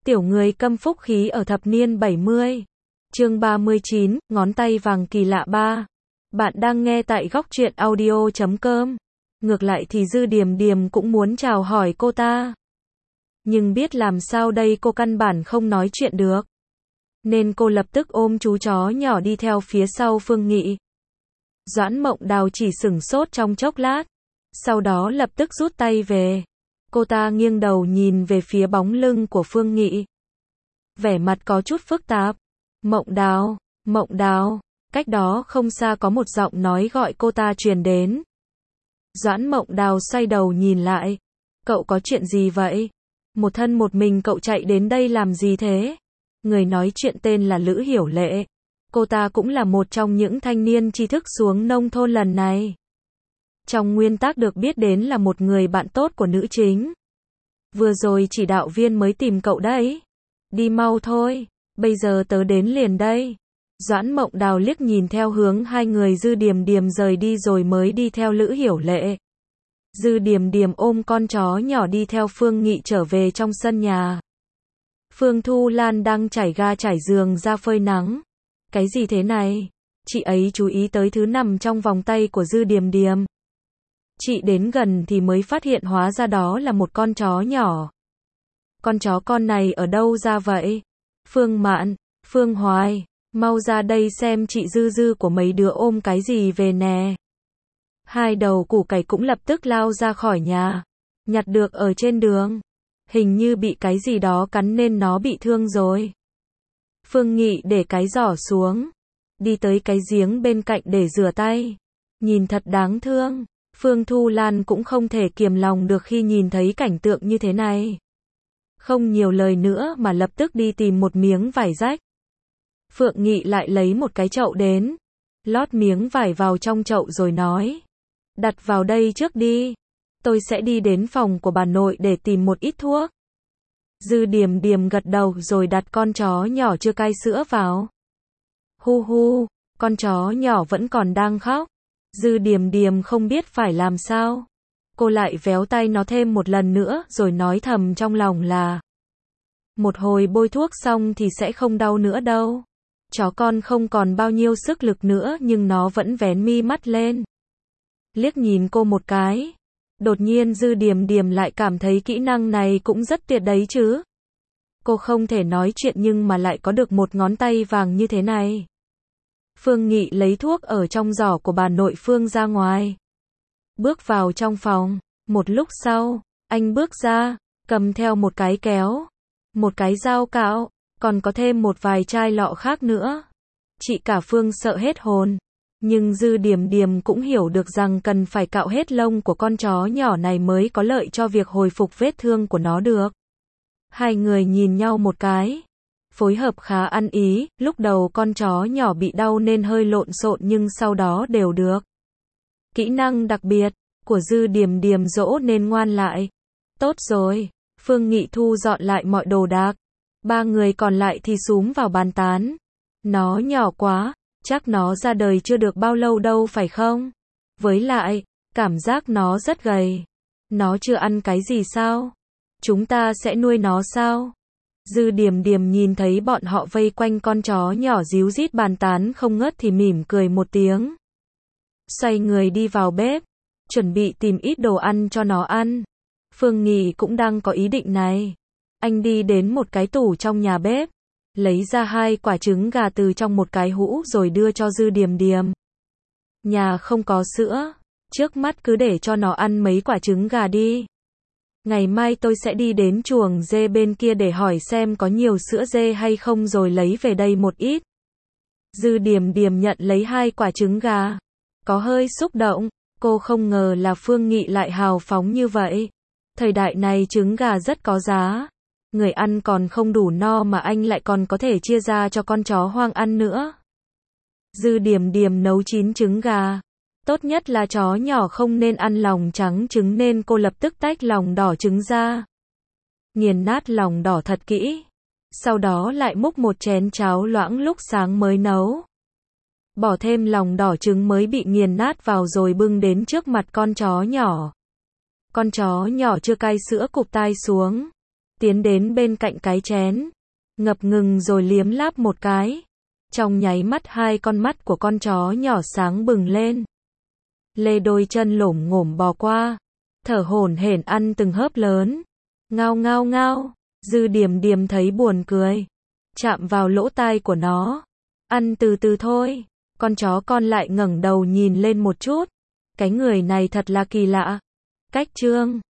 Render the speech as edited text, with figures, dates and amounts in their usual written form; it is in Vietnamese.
Tiểu người câm phúc khí ở thập niên 70. Chương 39, ngón tay vàng kỳ lạ 3. Bạn đang nghe tại góc truyện audio.com. Ngược lại thì Dư Điềm Điềm cũng muốn chào hỏi cô ta. Nhưng biết làm sao đây, cô căn bản không nói chuyện được. Nên cô lập tức ôm chú chó nhỏ đi theo phía sau Phương Nghị. Doãn Mộng Đào chỉ sửng sốt trong chốc lát. Sau đó lập tức rút tay về. Cô ta nghiêng đầu nhìn về phía bóng lưng của Phương Nghị. Vẻ mặt có chút phức tạp. Mộng Đào, cách đó không xa có một giọng nói gọi cô ta truyền đến. Doãn Mộng Đào xoay đầu nhìn lại. Cậu có chuyện gì vậy? Một thân một mình cậu chạy đến đây làm gì thế? Người nói chuyện tên là Lữ Hiểu Lệ. Cô ta cũng là một trong những thanh niên tri thức xuống nông thôn lần này. Trong nguyên tắc được biết đến là một người bạn tốt của nữ chính. Vừa rồi chỉ đạo viên mới tìm cậu đấy. Đi mau thôi, bây giờ tớ đến liền đây. Doãn Mộng Đào liếc nhìn theo hướng hai người Dư Điềm Điềm rời đi rồi mới đi theo Lữ Hiểu Lệ. Dư Điềm Điềm ôm con chó nhỏ đi theo Phương Nghị trở về trong sân nhà. Phương Thu Lan đang trải ga trải giường ra phơi nắng. Cái gì thế này? Chị ấy chú ý tới thứ nằm trong vòng tay của Dư Điềm Điềm. Chị đến gần thì mới phát hiện hóa ra đó là một con chó nhỏ. Con chó con này ở đâu ra vậy? Phương Mạn, Phương Hoài, mau ra đây xem chị Dư của mấy đứa ôm cái gì về nè. Hai đầu củ cải cũng lập tức lao ra khỏi nhà. Nhặt được ở trên đường. Hình như bị cái gì đó cắn nên nó bị thương rồi. Phương Nghị để cái giỏ xuống. Đi tới cái giếng bên cạnh để rửa tay. Nhìn thật đáng thương. Phương Thu Lan cũng không thể kiềm lòng được khi nhìn thấy cảnh tượng như thế này. Không nhiều lời nữa mà lập tức đi tìm một miếng vải rách. Phượng Nghị lại lấy một cái chậu đến. Lót miếng vải vào trong chậu rồi nói. Đặt vào đây trước đi. Tôi sẽ đi đến phòng của bà nội để tìm một ít thuốc. Dư Điềm Điềm gật đầu rồi đặt con chó nhỏ chưa cai sữa vào. Hu hu, con chó nhỏ vẫn còn đang khóc. Dư Điềm Điềm không biết phải làm sao. Cô lại véo tay nó thêm một lần nữa rồi nói thầm trong lòng là một hồi bôi thuốc xong thì sẽ không đau nữa đâu. Chó con không còn bao nhiêu sức lực nữa nhưng nó vẫn vén mi mắt lên. Liếc nhìn cô một cái. Đột nhiên Dư Điềm Điềm lại cảm thấy kỹ năng này cũng rất tuyệt đấy chứ. Cô không thể nói chuyện nhưng mà lại có được một ngón tay vàng như thế này. Phương Nghị lấy thuốc ở trong giỏ của bà nội Phương ra ngoài. Bước vào trong phòng. Một lúc sau, anh bước ra, cầm theo một cái kéo, một cái dao cạo, còn có thêm một vài chai lọ khác nữa. Chị cả Phương sợ hết hồn. Nhưng Dư Điềm Điềm cũng hiểu được rằng cần phải cạo hết lông của con chó nhỏ này mới có lợi cho việc hồi phục vết thương của nó được. Hai người nhìn nhau một cái. Phối hợp khá ăn ý, lúc đầu con chó nhỏ bị đau nên hơi lộn xộn nhưng sau đó đều được. Kỹ năng đặc biệt của Dư Điềm Điềm dỗ nên ngoan lại. Tốt rồi, Phương Nghị thu dọn lại mọi đồ đạc. Ba người còn lại thì xúm vào bàn tán. Nó nhỏ quá, chắc nó ra đời chưa được bao lâu đâu phải không? Với lại, cảm giác nó rất gầy. Nó chưa ăn cái gì sao? Chúng ta sẽ nuôi nó sao? Dư Điềm Điềm nhìn thấy bọn họ vây quanh con chó nhỏ ríu rít bàn tán không ngớt thì mỉm cười một tiếng. Xoay người đi vào bếp, chuẩn bị tìm ít đồ ăn cho nó ăn. Phương Nghị cũng đang có ý định này. Anh đi đến một cái tủ trong nhà bếp, lấy ra 2 quả trứng gà từ trong một cái hũ rồi đưa cho Dư Điềm Điềm. Nhà không có sữa, trước mắt cứ để cho nó ăn mấy quả trứng gà đi. Ngày mai tôi sẽ đi đến chuồng dê bên kia để hỏi xem có nhiều sữa dê hay không rồi lấy về đây một ít. Dư Điềm Điềm nhận lấy 2 quả trứng gà. Có hơi xúc động, cô không ngờ là Phương Nghị lại hào phóng như vậy. Thời đại này trứng gà rất có giá. Người ăn còn không đủ no mà anh lại còn có thể chia ra cho con chó hoang ăn nữa. Dư Điềm Điềm nấu chín trứng gà. Tốt nhất là chó nhỏ không nên ăn lòng trắng trứng nên cô lập tức tách lòng đỏ trứng ra. Nghiền nát lòng đỏ thật kỹ. Sau đó lại múc một chén cháo loãng lúc sáng mới nấu. Bỏ thêm lòng đỏ trứng mới bị nghiền nát vào rồi bưng đến trước mặt con chó nhỏ. Con chó nhỏ chưa cai sữa cụp tai xuống. tiến đến bên cạnh cái chén, ngập ngừng rồi liếm láp một cái. Trong nháy mắt hai con mắt của con chó nhỏ sáng bừng lên. Lê đôi chân lổm ngổm bò qua, thở hổn hển ăn từng hớp lớn. Ngao ngao ngao, Dư Điềm Điềm thấy buồn cười, chạm vào lỗ tai của nó. Ăn từ từ thôi. Con chó con lại ngẩng đầu nhìn lên một chút. Cái người này thật là kỳ lạ. Cách Trương